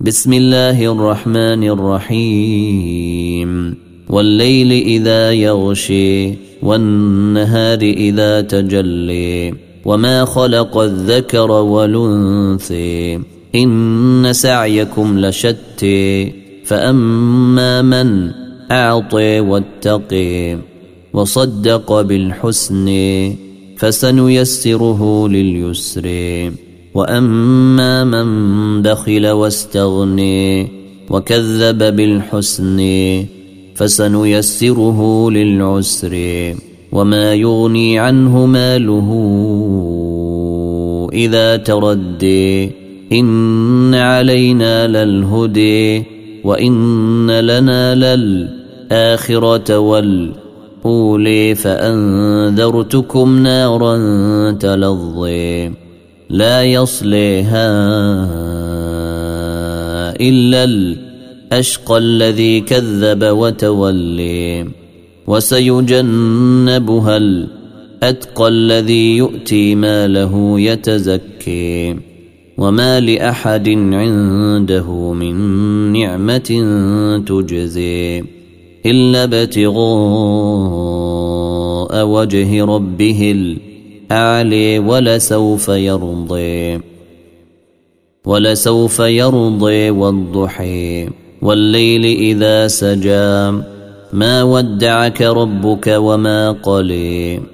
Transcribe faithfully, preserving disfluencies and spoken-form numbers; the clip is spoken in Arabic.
بسم الله الرحمن الرحيم والليل إذا يغشي والنهار إذا تجلي وما خلق الذكر والأنثى إن سعيكم لشتى فأما من أعطي واتقي وصدق بالحسن فسنيسره لليسر وأما من بخل واستغني وكذب بالحسن فسنيسره للعسر وما يغني عنه ماله إذا تردي إن علينا للهدي وإن لنا للآخرة والأولي فأنذرتكم نارا تلظي لا يصليها إلا الأشقى الذي كذب وتولي وسيجنبها الأتقى الذي يؤتي ماله يتزكي وما لأحد عنده من نعمة تجزي إلا ابتغاء وجه ربه الأعلى ولسوف يرضي ولسوف يرضي والضحى والليل إذا سجى ما ودعك ربك وما قلي